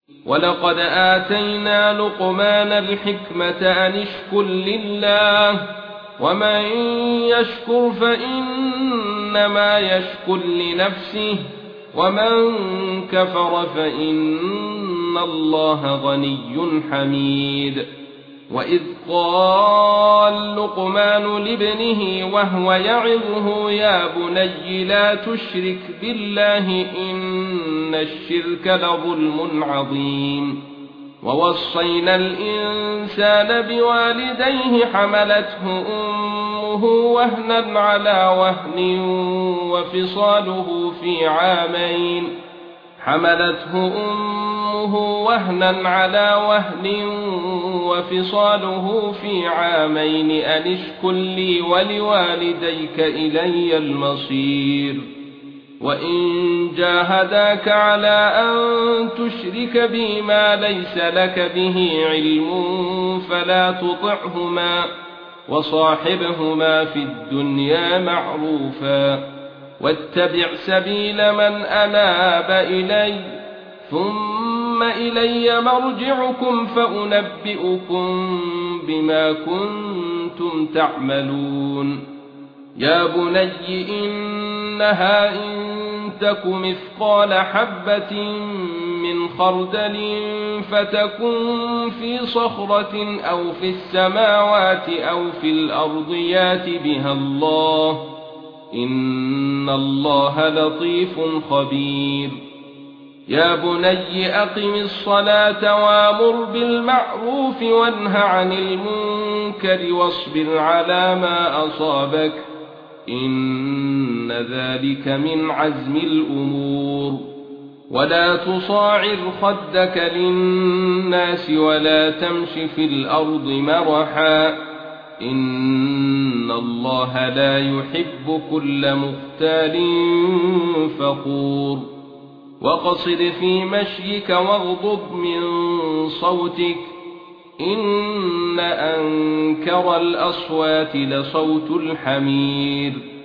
ولقد آتينا لقمان الحكمة أن اشكر لله ومن يشكر فإنما يشكر لنفسه ومن كفر فإن الله غني حميد. وإذ قال لقمان لابنه وهو يعظه يا بني لا تشرك بالله إن الشرك لظلم عظيم. ووصينا الإنسان بوالديه حملته أمه وهنا على وهن وفصاله في عامين أن اشكر لي ولوالديك إلي المصير. وإن جاهداك على أن تشرك بي ما ليس لك به علم فلا تطعهما وصاحبهما في الدنيا معروفا واتبع سبيل من أناب إلي ثم إلي مرجعكم فأنبئكم بما كنتم تعملون. يا بني إنها إن تك مثقال حبة من خردل فتكن في صخرة أو في السماوات أو في الأرض يات بها الله إن الله لطيف خبير. يا بني أقم الصلاة وامر بالمعروف وانه عن المنكر واصبر على ما أصابك إن ذلك من عزم الأمور. ولا تصاعر خدك للناس ولا تمش في الأرض مرحا إن الله لا يحب كل مختال فخور. وقصد في مشيك واغضض من صوتك إن أنكر الأصوات لصوت الحمير.